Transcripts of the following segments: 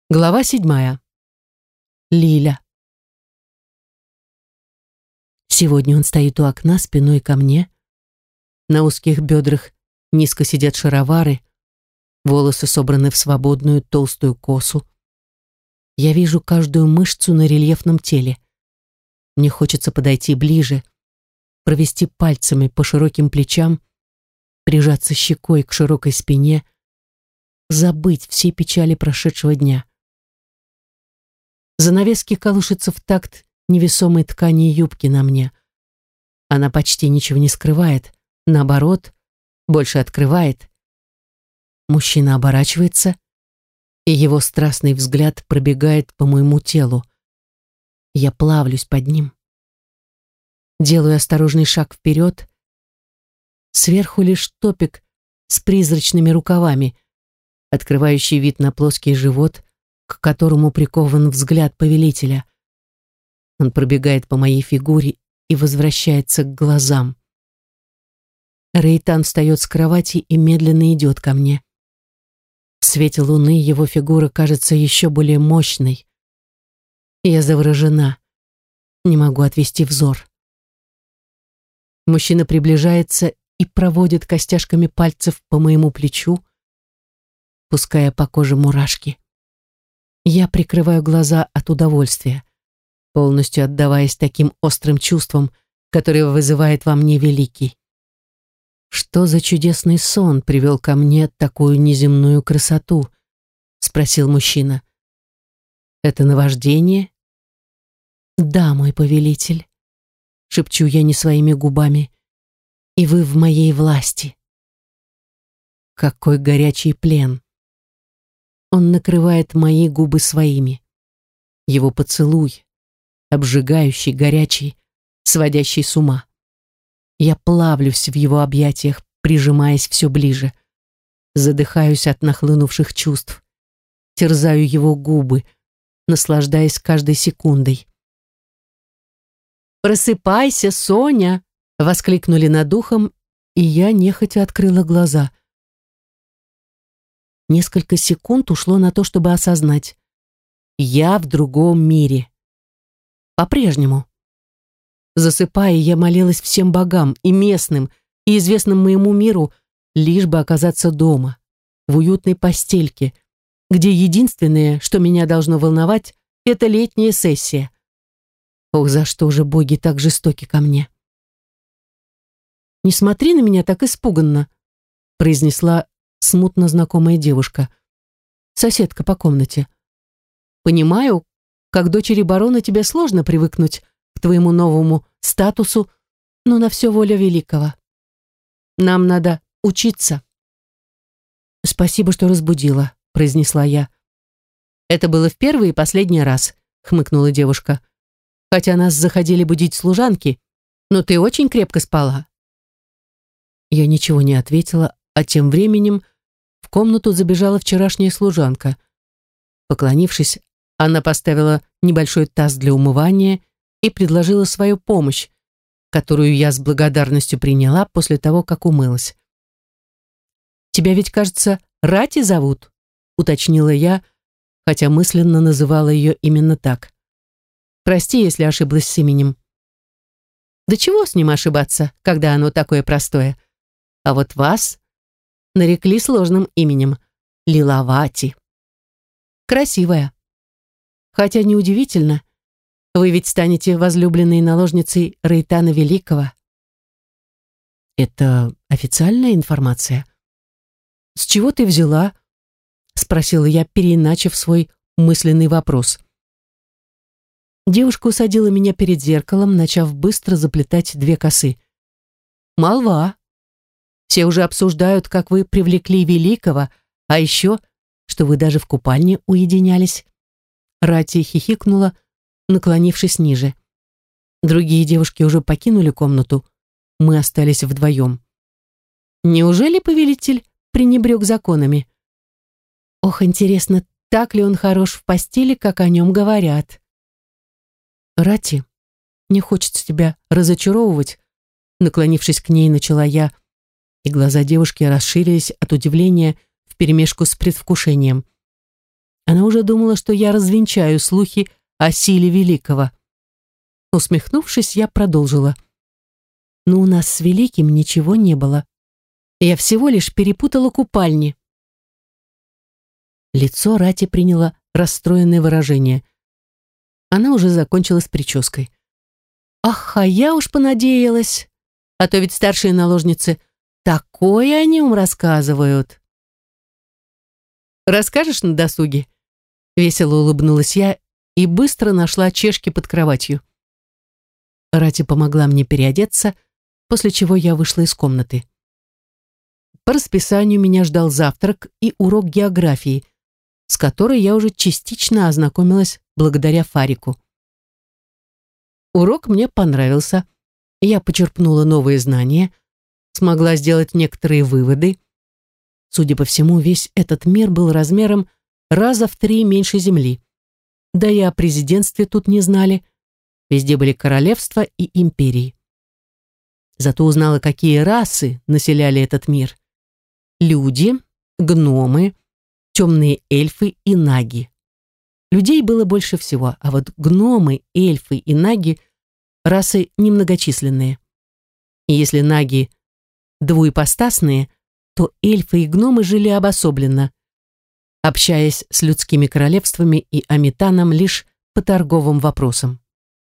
Глава 7. Лиля. Сегодня он стоит у окна спиной ко мне. На узких бедрах низко сидят шаровары, волосы собраны в свободную толстую косу. Я вижу каждую мышцу на рельефном теле. Мне хочется подойти ближе, провести пальцами по широким плечам, прижаться щекой к широкой спине, забыть все печали прошедшего дня. Занавески колышутся в такт невесомой ткани юбки на мне. Она почти ничего не скрывает, наоборот, больше открывает. Мужчина оборачивается, и его страстный взгляд пробегает по моему телу. Я плавлюсь под ним. Делаю осторожный шаг вперед. Сверху лишь топик с призрачными рукавами, открывающий вид на плоский живот, к которому прикован взгляд повелителя. Он пробегает по моей фигуре и возвращается к глазам. Рейтан встает с кровати и медленно идет ко мне. В свете луны его фигура кажется еще более мощной. Я заворожена, не могу отвести взор. Мужчина приближается и проводит костяшками пальцев по моему плечу, пуская по коже мурашки. Я прикрываю глаза от удовольствия, полностью отдаваясь таким острым чувствам, которые вызывает во мне великий. «Что за чудесный сон привел ко мне такую неземную красоту?» — спросил мужчина. «Это наваждение?» «Да, мой повелитель», — шепчу я не своими губами, — «и вы в моей власти». Какой горячий плен! Он накрывает мои губы своими. Его поцелуй, обжигающий, горячий, сводящий с ума. Я плавлюсь в его объятиях, прижимаясь все ближе. Задыхаюсь от нахлынувших чувств. Терзаю его губы, наслаждаясь каждой секундой. «Просыпайся, Соня!» — воскликнули над ухом, и я нехотя открыла глаза. Несколько секунд ушло на то, чтобы осознать. Я в другом мире. По-прежнему. Засыпая, я молилась всем богам, и местным, и известным моему миру, лишь бы оказаться дома, в уютной постельке, где единственное, что меня должно волновать, это летняя сессия. Ох, за что же боги так жестоки ко мне? «Не смотри на меня так испуганно», — произнесла смутно знакомая девушка, соседка по комнате. «Понимаю, как дочери барона тебе сложно привыкнуть к твоему новому статусу, но на все воля великого. Нам надо учиться». «Спасибо, что разбудила», — произнесла я. «Это было в первый и последний раз», — хмыкнула девушка. «Хотя нас заходили будить служанки, но ты очень крепко спала». Я ничего не ответила, а тем временем в комнату забежала вчерашняя служанка. Поклонившись, она поставила небольшой таз для умывания и предложила свою помощь, которую я с благодарностью приняла после того, как умылась. «Тебя ведь, кажется, Рати зовут?» — уточнила я, хотя мысленно называла ее именно так. «Прости, если ошиблась с именем». «Да чего с ним ошибаться, когда оно такое простое? А вот вас нарекли сложным именем — Лилавати. Красивая. Хотя неудивительно, вы ведь станете возлюбленной наложницей Рейтана Великого». «Это официальная информация?» «С чего ты взяла?» — спросила я, переиначив свой мысленный вопрос. Девушка усадила меня перед зеркалом, начав быстро заплетать две косы. «Молва. Все уже обсуждают, как вы привлекли Великого, а еще, что вы даже в купальне уединялись». Рати хихикнула, наклонившись ниже. Другие девушки уже покинули комнату. Мы остались вдвоем. «Неужели повелитель пренебрег законами? Ох, интересно, так ли он хорош в постели, как о нем говорят?» «Рати, не хочется тебя разочаровывать», наклонившись к ней, начала я, и глаза девушки расширились от удивления вперемешку с предвкушением. Она уже думала, что я развенчаю слухи о силе великого. Усмехнувшись, я продолжила. Но у нас с великим ничего не было. Я всего лишь перепутала купальни. Лицо Рати приняло расстроенное выражение. Она уже закончила с прической. Ах, а я уж понадеялась. А то ведь старшие наложницы такое о нем рассказывают. Расскажешь на досуге? Весело улыбнулась я и быстро нашла чешки под кроватью. Рати помогла мне переодеться, после чего я вышла из комнаты. По расписанию меня ждал завтрак и урок географии, с которой я уже частично ознакомилась благодаря Фарику. Урок мне понравился. Я почерпнула новые знания, смогла сделать некоторые выводы. Судя по всему, весь этот мир был размером раза в 3 меньше Земли. Да и о президентстве тут не знали. Везде были королевства и империи. Зато узнала, какие расы населяли этот мир. Люди, гномы, темные эльфы и наги. Людей было больше всего, а вот гномы, эльфы и наги – расы немногочисленные. И если наги двуепостасные, то эльфы и гномы жили обособленно, общаясь с людскими королевствами и Амитаном лишь по торговым вопросам.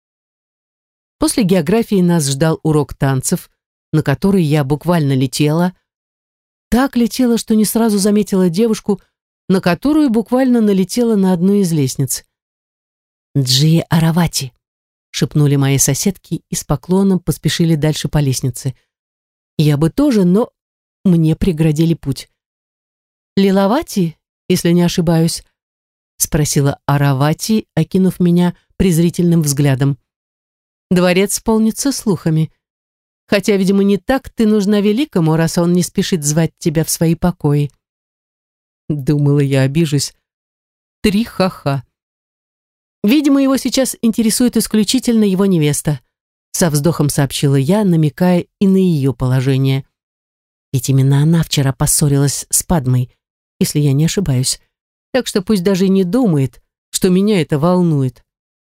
После географии нас ждал урок танцев, на который я буквально летела. Так летела, что не сразу заметила девушку, на которую буквально налетела на одну из лестниц. «Джия Аравати», — шепнули мои соседки и с поклоном поспешили дальше по лестнице. Я бы тоже, но мне преградили путь. «Лилавати, если не ошибаюсь?» — спросила Аравати, окинув меня презрительным взглядом. «Дворец полнится слухами. Хотя, видимо, не так ты нужна великому, раз он не спешит звать тебя в свои покои». Думала, я обижусь. 3 ха-ха. Видимо, его сейчас интересует исключительно его невеста. Со вздохом сообщила я, намекая и на ее положение. Ведь именно она вчера поссорилась с Падмой, если я не ошибаюсь. Так что пусть даже и не думает, что меня это волнует.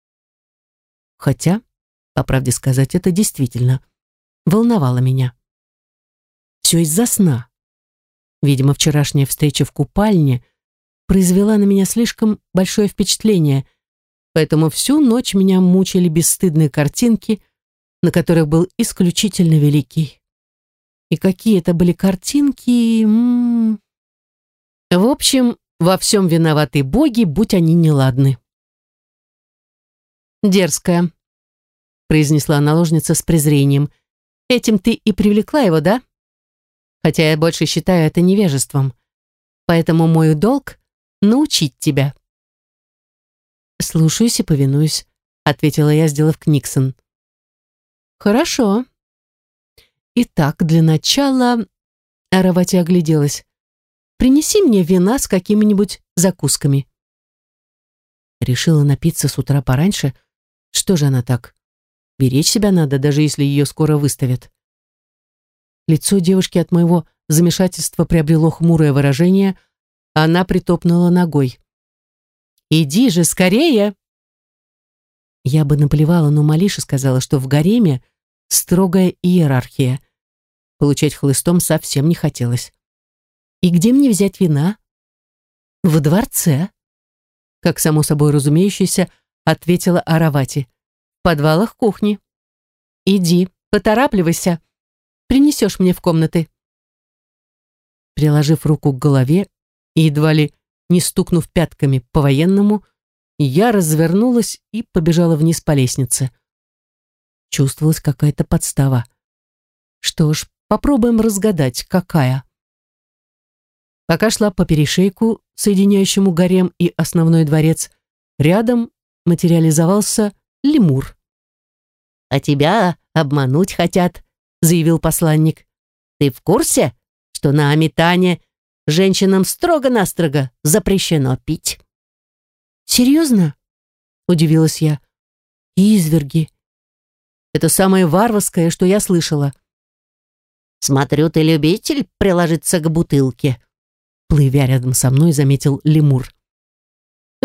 Хотя, по правде сказать, это действительно волновало меня. Все из-за сна. Видимо, вчерашняя встреча в купальне произвела на меня слишком большое впечатление, поэтому всю ночь меня мучили бесстыдные картинки, на которых был исключительно великий. И какие это были картинки... В общем, во всем виноваты боги, будь они неладны. «Дерзкая», — произнесла наложница с презрением. «Этим ты и привлекла его, да? Хотя я больше считаю это невежеством. Поэтому мой долг — научить тебя». «Слушаюсь и повинуюсь», — ответила я, сделав книксон. «Хорошо. Итак, для начала...» Аравати огляделась. «Принеси мне вина с какими-нибудь закусками». Решила напиться с утра пораньше. Что же она так? Беречь себя надо, даже если ее скоро выставят. Лицо девушки от моего замешательства приобрело хмурое выражение, а она притопнула ногой. «Иди же скорее!» Я бы наплевала, но Малиша сказала, что в гареме строгая иерархия. Получать хлыстом совсем не хотелось. «И где мне взять вина?» «В дворце», как само собой разумеющееся, ответила Аравати. «В подвалах кухни. Иди, поторапливайся. Принесешь мне в комнаты». Приложив руку к голове и едва ли не стукнув пятками по-военному, я развернулась и побежала вниз по лестнице. Чувствовалась какая-то подстава. Что ж, попробуем разгадать, какая. Пока шла по перешейку, соединяющему гарем и основной дворец, рядом материализовался лемур. «А тебя обмануть хотят», — заявил посланник. «Ты в курсе, что на Амитане женщинам строго-настрого запрещено пить?» «Серьезно?» — удивилась я. «Изверги. Это самое варварское, что я слышала». «Смотрю, ты любитель приложиться к бутылке», — плывя рядом со мной, заметил лемур.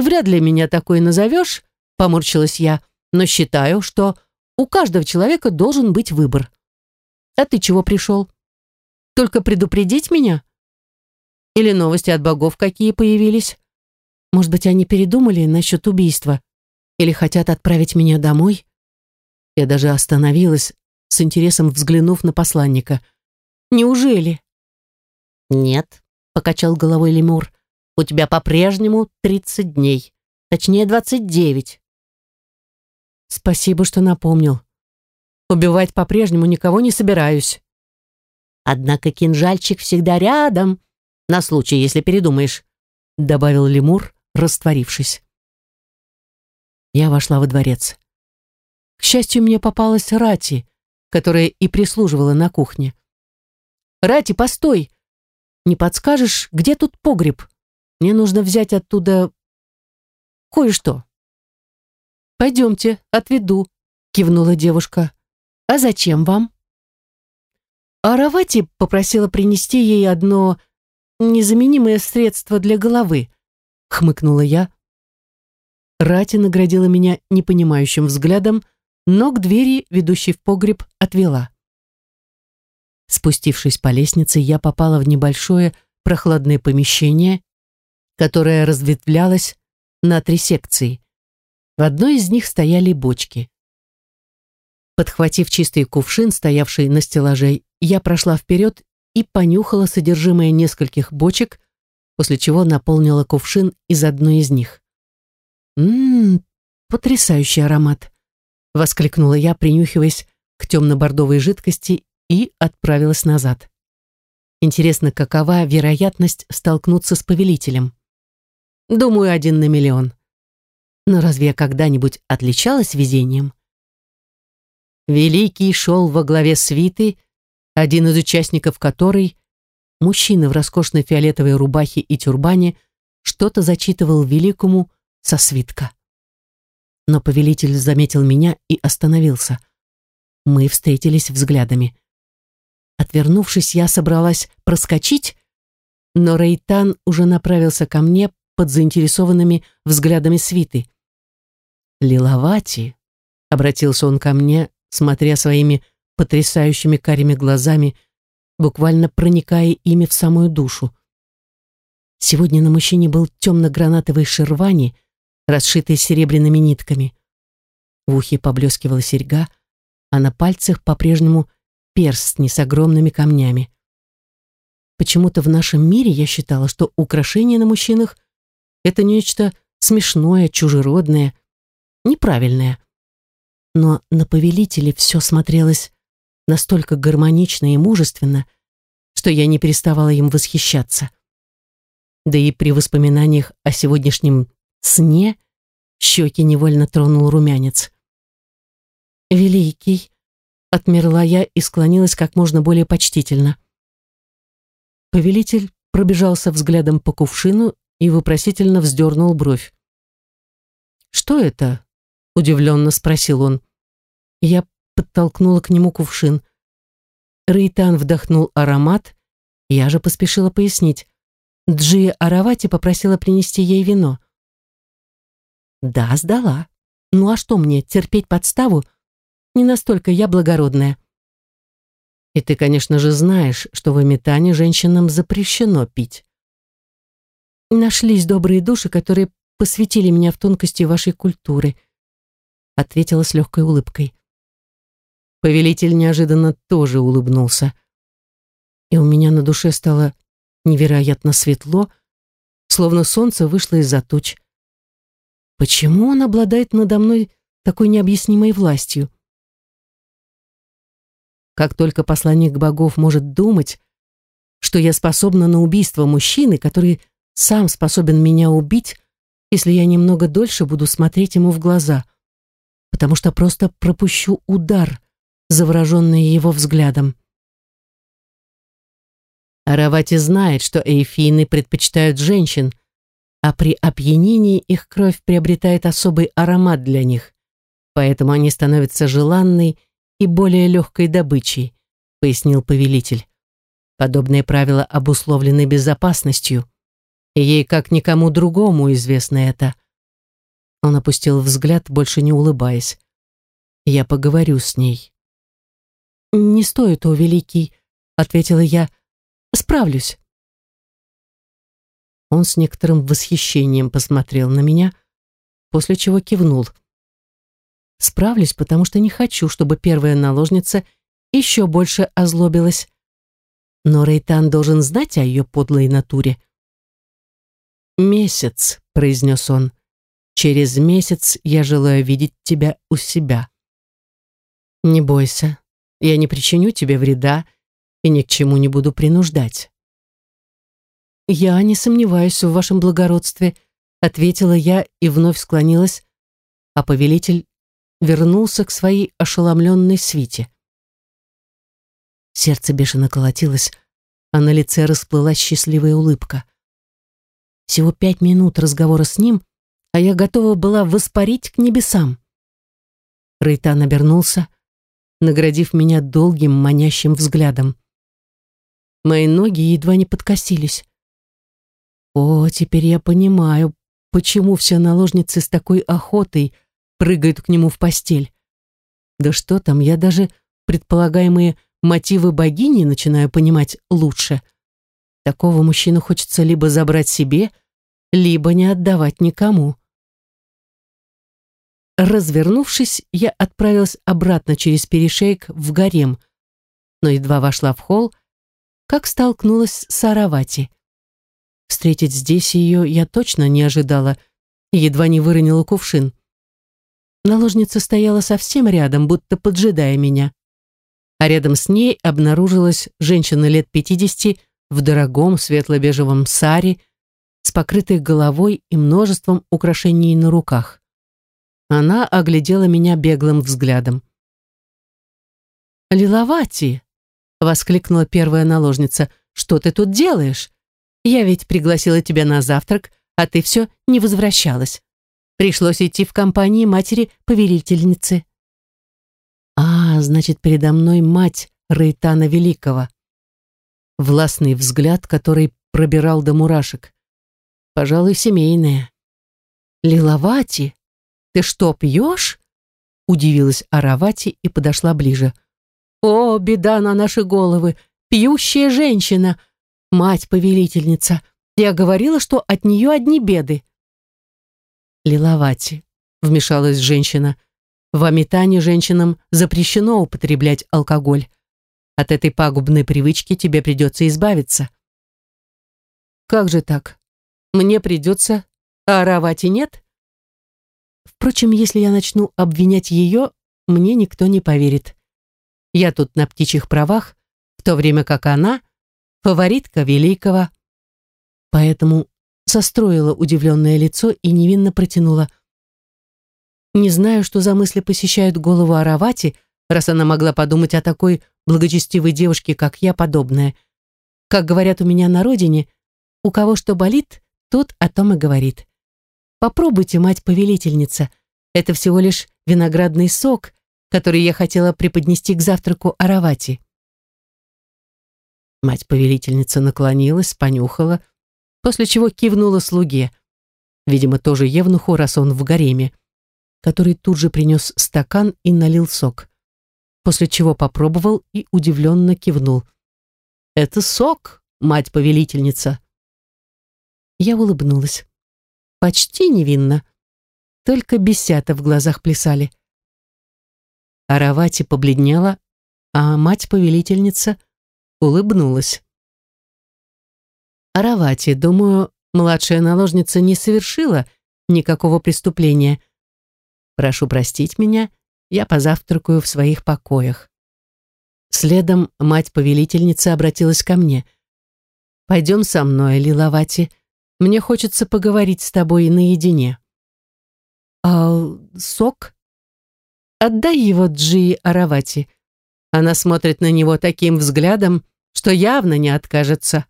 Вряд ли меня такой назовешь, поморщилась я, но считаю, что у каждого человека должен быть выбор. А ты чего пришел? Только предупредить меня? Или новости от богов какие появились? Может быть, они передумали насчет убийства? Или хотят отправить меня домой? Я даже остановилась, с интересом взглянув на посланника. Неужели? Нет, покачал головой лемур. У тебя по-прежнему 30 дней. Точнее, 29. Спасибо, что напомнил. Убивать по-прежнему никого не собираюсь. Однако кинжальчик всегда рядом, на случай, если передумаешь, добавил лемур, растворившись. Я вошла во дворец. К счастью, мне попалась Рати, которая и прислуживала на кухне. «Рати, постой! Не подскажешь, где тут погреб? Мне нужно взять оттуда кое-что». «Пойдемте, отведу», — кивнула девушка. «А зачем вам?» Аравати попросила принести ей одно незаменимое средство для головы, хмыкнула я. Рати наградила меня непонимающим взглядом, но к двери, ведущей в погреб, отвела. Спустившись по лестнице, я попала в небольшое прохладное помещение, которое разветвлялось на 3 секции. В одной из них стояли бочки. Подхватив чистый кувшин, стоявший на стеллаже, я прошла вперед и понюхала содержимое нескольких бочек, после чего наполнила кувшин из одной из них. Потрясающий аромат!» — воскликнула я, принюхиваясь к темно-бордовой жидкости, и отправилась назад. Интересно, какова вероятность столкнуться с повелителем? Думаю, 1 на миллион. Но разве я когда-нибудь отличалась везением? Великий шел во главе свиты, один из участников которой, мужчина в роскошной фиолетовой рубахе и тюрбане, что-то зачитывал великому со свитка. Но повелитель заметил меня и остановился. Мы встретились взглядами. Отвернувшись, я собралась проскочить, но Рейтан уже направился ко мне под заинтересованными взглядами свиты. «Лиловати», — обратился он ко мне, смотря своими потрясающими карими глазами, буквально проникая ими в самую душу. Сегодня на мужчине был темно-гранатовый шервани, расшитый серебряными нитками. В ухе поблескивала серьга, а на пальцах по-прежнему перстни с огромными камнями. Почему-то в нашем мире я считала, что украшения на мужчинах — это нечто смешное, чужеродное, неправильное. Но на повелителе все смотрелось настолько гармонично и мужественно, что я не переставала им восхищаться. Да и при воспоминаниях о сегодняшнем сне щеки невольно тронул румянец. «Великий», — отмерла я и склонилась как можно более почтительно. Повелитель пробежался взглядом по кувшину и вопросительно вздернул бровь. «Что это?» — удивленно спросил он. Я подтолкнула к нему кувшин. Рейтан вдохнул аромат, я же поспешила пояснить. Джия Аравати попросила принести ей вино. «Да, сдала. Ну а что мне, терпеть подставу? Не настолько я благородная». «И ты, конечно же, знаешь, что в Эмитане женщинам запрещено пить». «Нашлись добрые души, которые посвятили меня в тонкости вашей культуры», ответила с легкой улыбкой. Повелитель неожиданно тоже улыбнулся. И у меня на душе стало невероятно светло, словно солнце вышло из-за туч. Почему он обладает надо мной такой необъяснимой властью? Как только посланник богов может думать, что я способна на убийство мужчины, который сам способен меня убить, если я немного дольше буду смотреть ему в глаза, потому что просто пропущу удар, завороженный его взглядом. Аравати знает, что эйфины предпочитают женщин, а при опьянении их кровь приобретает особый аромат для них, поэтому они становятся желанной и более легкой добычей, пояснил повелитель. Подобные правила обусловлены безопасностью, и ей, как никому другому, известно это. Он опустил взгляд, больше не улыбаясь. «Я поговорю с ней». «Не стоит, о великий», — ответила я. «Справлюсь». Он с некоторым восхищением посмотрел на меня, после чего кивнул. «Справлюсь, потому что не хочу, чтобы первая наложница еще больше озлобилась. Но Рейтан должен знать о ее подлой натуре». «Месяц», — произнес он. «Через месяц я желаю видеть тебя у себя. Не бойся, я не причиню тебе вреда и ни к чему не буду принуждать». «Я не сомневаюсь в вашем благородстве», — ответила я и вновь склонилась, а повелитель вернулся к своей ошеломленной свите. Сердце бешено колотилось, а на лице расплылась счастливая улыбка. Всего 5 минут разговора с ним, а я готова была воспарить к небесам. Рейтан обернулся, наградив меня долгим манящим взглядом. Мои ноги едва не подкосились. О, теперь я понимаю, почему все наложницы с такой охотой прыгают к нему в постель. Да что там, я даже предполагаемые мотивы богини начинаю понимать лучше. Такого мужчину хочется либо забрать себе, либо не отдавать никому. Развернувшись, я отправилась обратно через перешейк в гарем, но едва вошла в холл, как столкнулась с Аравати. Встретить здесь ее я точно не ожидала и едва не выронила кувшин. Наложница стояла совсем рядом, будто поджидая меня. А рядом с ней обнаружилась женщина лет 50 в дорогом светло-бежевом саре с покрытой головой и множеством украшений на руках. Она оглядела меня беглым взглядом. «Лиловати!» — воскликнула первая наложница. «Что ты тут делаешь? Я ведь пригласила тебя на завтрак, а ты все не возвращалась. Пришлось идти в компании матери-повелительницы». «А, значит, передо мной мать Рейтана Великого». Властный взгляд, который пробирал до мурашек. Пожалуй, семейная. «Лиловати, ты что, пьешь?» Удивилась Аравати и подошла ближе. «О, беда на наши головы! Пьющая женщина! Мать-повелительница! Я говорила, что от нее одни беды!» «Лиловати», — вмешалась женщина, — «в Амитане женщинам запрещено употреблять алкоголь. От этой пагубной привычки тебе придется избавиться». «Как же так? Мне придется, а Аравати нет?» Впрочем, если я начну обвинять ее, мне никто не поверит. Я тут на птичьих правах, в то время как она — фаворитка Великого. Поэтому состроила удивленное лицо и невинно протянула. Не знаю, что за мысли посещают голову Аравати, раз она могла подумать о такой благочестивой девушке, как я, подобное. Как говорят у меня на родине, у кого что болит, тот о том и говорит. Попробуйте, мать-повелительница, это всего лишь виноградный сок, который я хотела преподнести к завтраку Аравати. Мать-повелительница наклонилась, понюхала, после чего кивнула слуге, видимо, тоже евнуху, раз он в гареме, который тут же принес стакан и налил сок, после чего попробовал и удивленно кивнул. «Это сок, мать-повелительница!» Я улыбнулась. Почти невинно, только бесята в глазах плясали. Аравати побледнела, а мать-повелительница улыбнулась. «Аравати, думаю, младшая наложница не совершила никакого преступления. Прошу простить меня, я позавтракаю в своих покоях». Следом мать-повелительница обратилась ко мне. «Пойдем со мной, Лиловати. Мне хочется поговорить с тобой наедине». «А сок?» «Отдай его Джии Аравати. Она смотрит на него таким взглядом, что явно не откажется».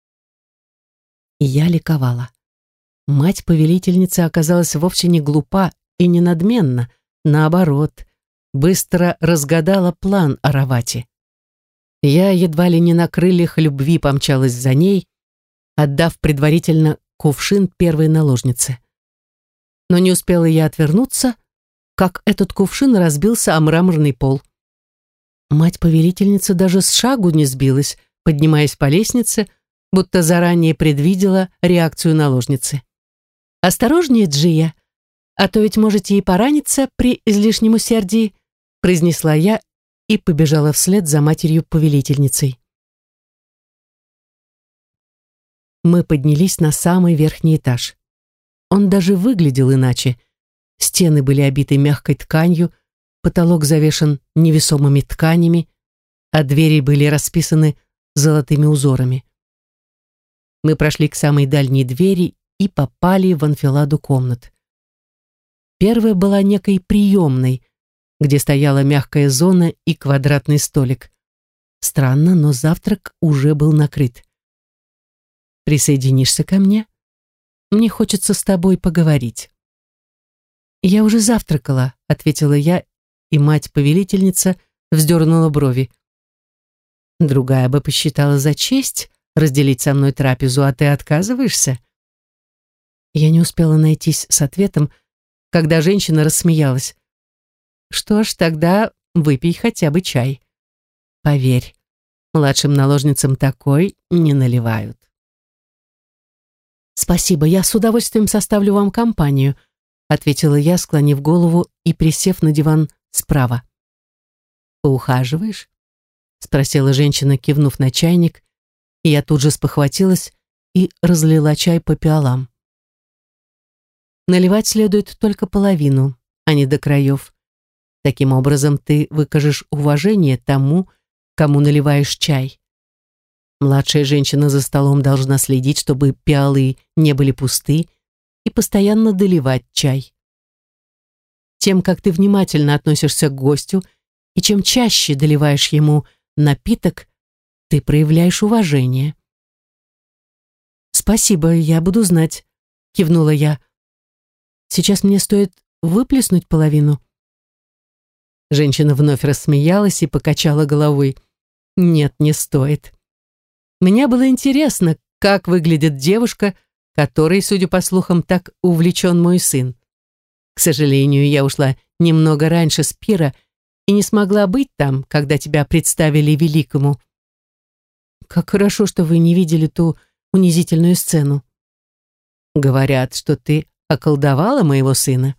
И я ликовала. Мать-повелительница оказалась вовсе не глупа и не надменна, наоборот, быстро разгадала план Аравати. Я едва ли не на крыльях любви помчалась за ней, отдав предварительно кувшин первой наложнице. Но не успела я отвернуться, как этот кувшин разбился о мраморный пол. Мать-повелительница даже с шагу не сбилась, поднимаясь по лестнице, будто заранее предвидела реакцию наложницы. «Осторожнее, Джия, а то ведь можете и пораниться при излишнем усердии», произнесла я и побежала вслед за матерью-повелительницей. Мы поднялись на самый верхний этаж. Он даже выглядел иначе. Стены были обиты мягкой тканью, потолок завешен невесомыми тканями, а двери были расписаны золотыми узорами. Мы прошли к самой дальней двери и попали в анфиладу комнат. Первая была некой приемной, где стояла мягкая зона и квадратный столик. Странно, но завтрак уже был накрыт. «Присоединишься ко мне? Мне хочется с тобой поговорить». «Я уже завтракала», — ответила я, и мать-повелительница вздернула брови. «Другая бы посчитала за честь разделить со мной трапезу, а ты отказываешься?» Я не успела найтись с ответом, когда женщина рассмеялась. «Что ж, тогда выпей хотя бы чай. Поверь, младшим наложницам такой не наливают». «Спасибо, я с удовольствием составлю вам компанию», ответила я, склонив голову и присев на диван справа. «Поухаживаешь?» спросила женщина, кивнув на чайник, и я тут же спохватилась и разлила чай по пиалам. «Наливать следует только половину, а не до краев. Таким образом ты выкажешь уважение тому, кому наливаешь чай. Младшая женщина за столом должна следить, чтобы пиалы не были пусты, и постоянно доливать чай. Тем, как ты внимательно относишься к гостю, и чем чаще доливаешь ему напиток, ты проявляешь уважение». «Спасибо, я буду знать», — кивнула я. «Сейчас мне стоит выплеснуть половину». Женщина вновь рассмеялась и покачала головой. «Нет, не стоит. Мне было интересно, как выглядит девушка, которой, судя по слухам, так увлечен мой сын. К сожалению, я ушла немного раньше с пира и не смогла быть там, когда тебя представили великому. Как хорошо, что вы не видели ту унизительную сцену. Говорят, что ты околдовала моего сына.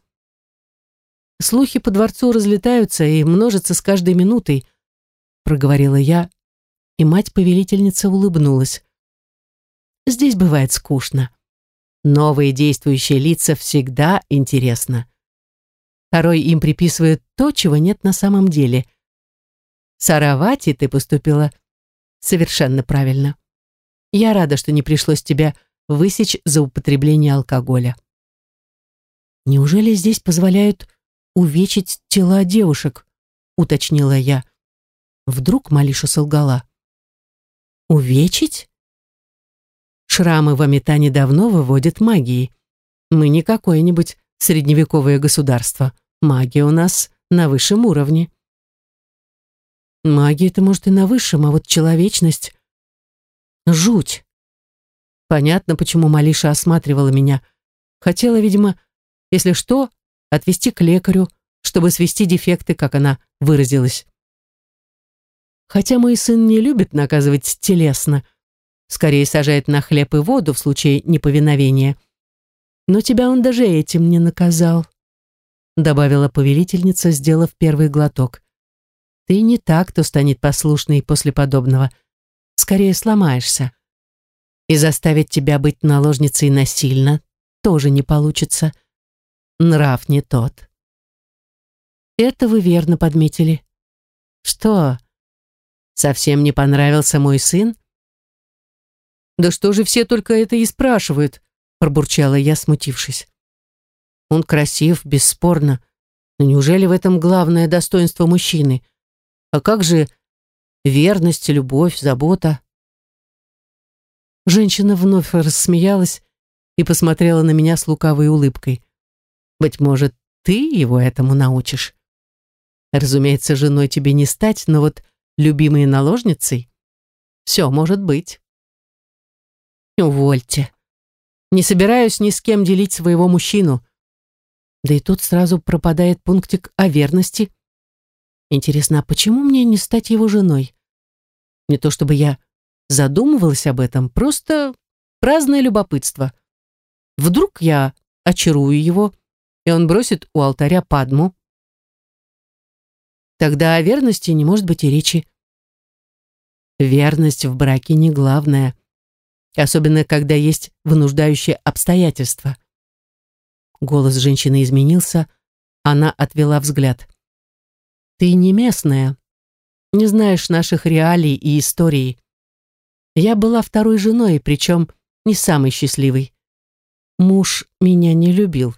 Слухи по дворцу разлетаются и множатся с каждой минутой, проговорила я, и мать-повелительница улыбнулась. Здесь бывает скучно. Новые действующие лица всегда интересно. Порой им приписывают то, чего нет на самом деле. С Аравати ты поступила совершенно правильно. Я рада, что не пришлось тебя высечь за употребление алкоголя. Неужели здесь позволяют увечить тела девушек? Уточнила я. Вдруг Малиша солгала. Увечить? Шрамы в Амитане давно выводят магией. Мы не какое-нибудь средневековое государство. Магия у нас на высшем уровне. Магия-то, может, и на высшем, а вот человечность... Жуть. Понятно, почему Малиша осматривала меня. Хотела, видимо, если что, отвезти к лекарю, чтобы свести дефекты, как она выразилась. Хотя мой сын не любит наказывать телесно, скорее сажает на хлеб и воду в случае неповиновения. Но тебя он даже этим не наказал, добавила повелительница, сделав первый глоток. Ты не так, кто станет послушной после подобного. Скорее сломаешься. И заставить тебя быть наложницей насильно тоже не получится. Нрав не тот. Это вы верно подметили. Что, совсем не понравился мой сын? Да что же все только это и спрашивают, пробурчала я, смутившись. Он красив, бесспорно, но неужели в этом главное достоинство мужчины? А как же верность, любовь, забота? Женщина вновь рассмеялась и посмотрела на меня с лукавой улыбкой. Быть может, ты его этому научишь? Разумеется, женой тебе не стать, но вот любимой наложницей все может быть. Увольте. Не собираюсь ни с кем делить своего мужчину. Да и тут сразу пропадает пунктик о верности. Интересно, а почему мне не стать его женой? Не то чтобы я задумывалась об этом, просто праздное любопытство. Вдруг я очарую его, и он бросит у алтаря Падму. Тогда о верности не может быть и речи. Верность в браке не главное, особенно когда есть вынуждающие обстоятельства. Голос женщины изменился, она отвела взгляд. Ты не местная, не знаешь наших реалий и истории. Я была второй женой, причем не самой счастливой. Муж меня не любил.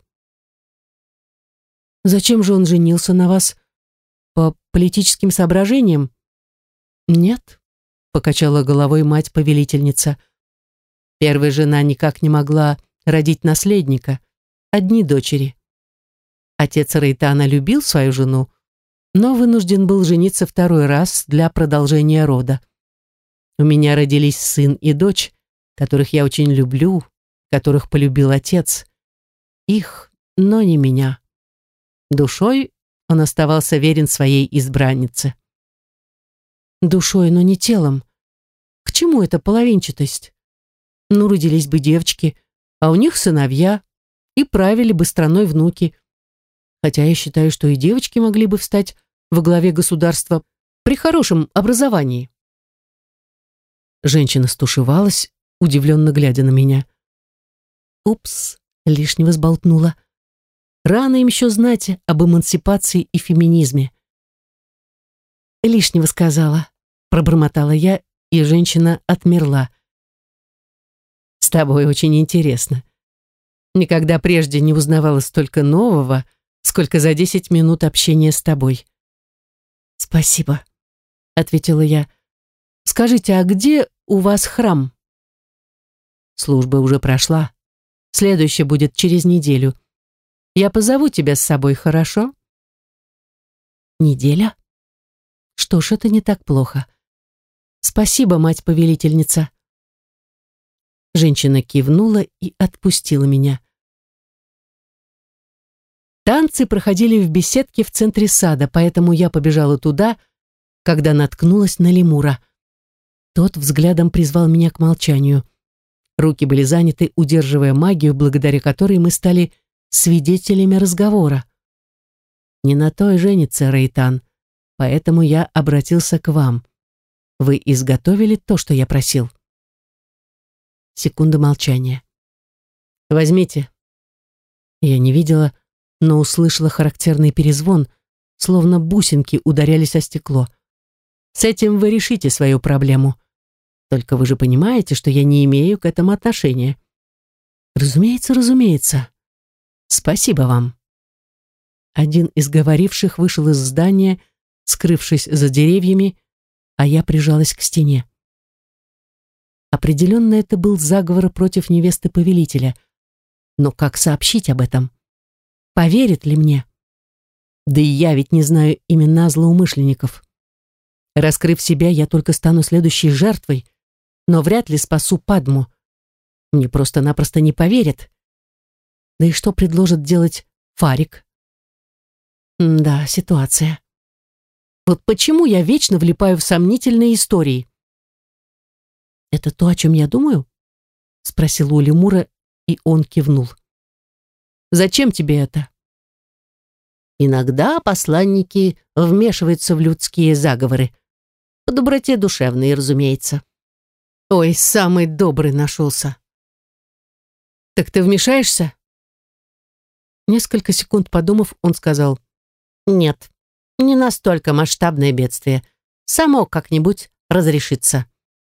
Зачем же он женился на вас? По политическим соображениям? Нет, покачала головой мать-повелительница. Первая жена никак не могла родить наследника, одни дочери. Отец Рейтана любил свою жену, но вынужден был жениться второй раз для продолжения рода. У меня родились сын и дочь, которых я очень люблю, которых полюбил отец. Их, но не меня. Душой он оставался верен своей избраннице. Душой, но не телом. К чему эта половинчатость? Ну, родились бы девочки, а у них сыновья, и правили бы страной внуки. Хотя я считаю, что и девочки могли бы встать во главе государства при хорошем образовании. Женщина стушевалась, удивленно глядя на меня. Упс, лишнего сболтнула. Рано им еще знать об эмансипации и феминизме. Лишнего сказала, пробормотала я, и женщина отмерла. С тобой очень интересно. Никогда прежде не узнавала столько нового, сколько за 10 минут общения с тобой. Спасибо, ответила я. Скажите, а где у вас храм? Служба уже прошла. Следующая будет через неделю. Я позову тебя с собой, хорошо? Неделя? Что ж, это не так плохо. Спасибо, мать-повелительница. Женщина кивнула и отпустила меня. Танцы проходили в беседке в центре сада, поэтому я побежала туда, когда наткнулась на лемура. Тот взглядом призвал меня к молчанию. Руки были заняты, удерживая магию, благодаря которой мы стали свидетелями разговора. Не на той женится Рейтан, поэтому я обратился к вам. Вы изготовили то, что я просил? Секунда молчания. Возьмите. Я не видела, но услышала характерный перезвон, словно бусинки ударялись о стекло. С этим вы решите свою проблему. Только вы же понимаете, что я не имею к этому отношения. Разумеется, разумеется. Спасибо вам. Один из говоривших вышел из здания, скрывшись за деревьями, а я прижалась к стене. Определенно это был заговор против невесты повелителя. Но как сообщить об этом? Поверит ли мне? Да и я ведь не знаю имена злоумышленников. Раскрыв себя, я только стану следующей жертвой, но вряд ли спасу Падму. Мне просто-напросто не поверят. Да и что предложит делать Фарик? Да, ситуация. Вот почему я вечно влипаю в сомнительные истории? Это то, о чем я думаю? Спросил у лемура, и он кивнул. Зачем тебе это? Иногда посланники вмешиваются в людские заговоры. По доброте душевной, разумеется. Ой, самый добрый нашелся. Так ты вмешаешься? Несколько секунд подумав, он сказал: нет, не настолько масштабное бедствие. Само как-нибудь разрешится.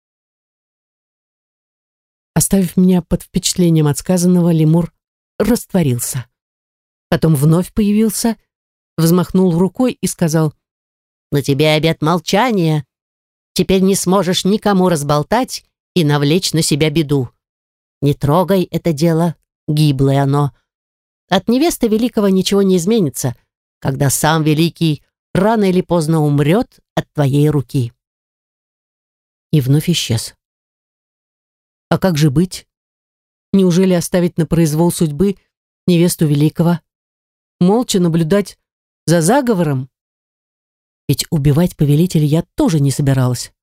Оставив меня под впечатлением от сказанного, лемур растворился. Потом вновь появился, взмахнул рукой и сказал: «На тебе обет молчания. Теперь не сможешь никому разболтать и навлечь на себя беду. Не трогай это дело, гиблое оно. От невесты великого ничего не изменится, когда сам великий рано или поздно умрет от твоей руки». И вновь исчез. А как же быть? Неужели оставить на произвол судьбы невесту великого? молча наблюдать за заговором? Ведь убивать повелителя я тоже не собиралась.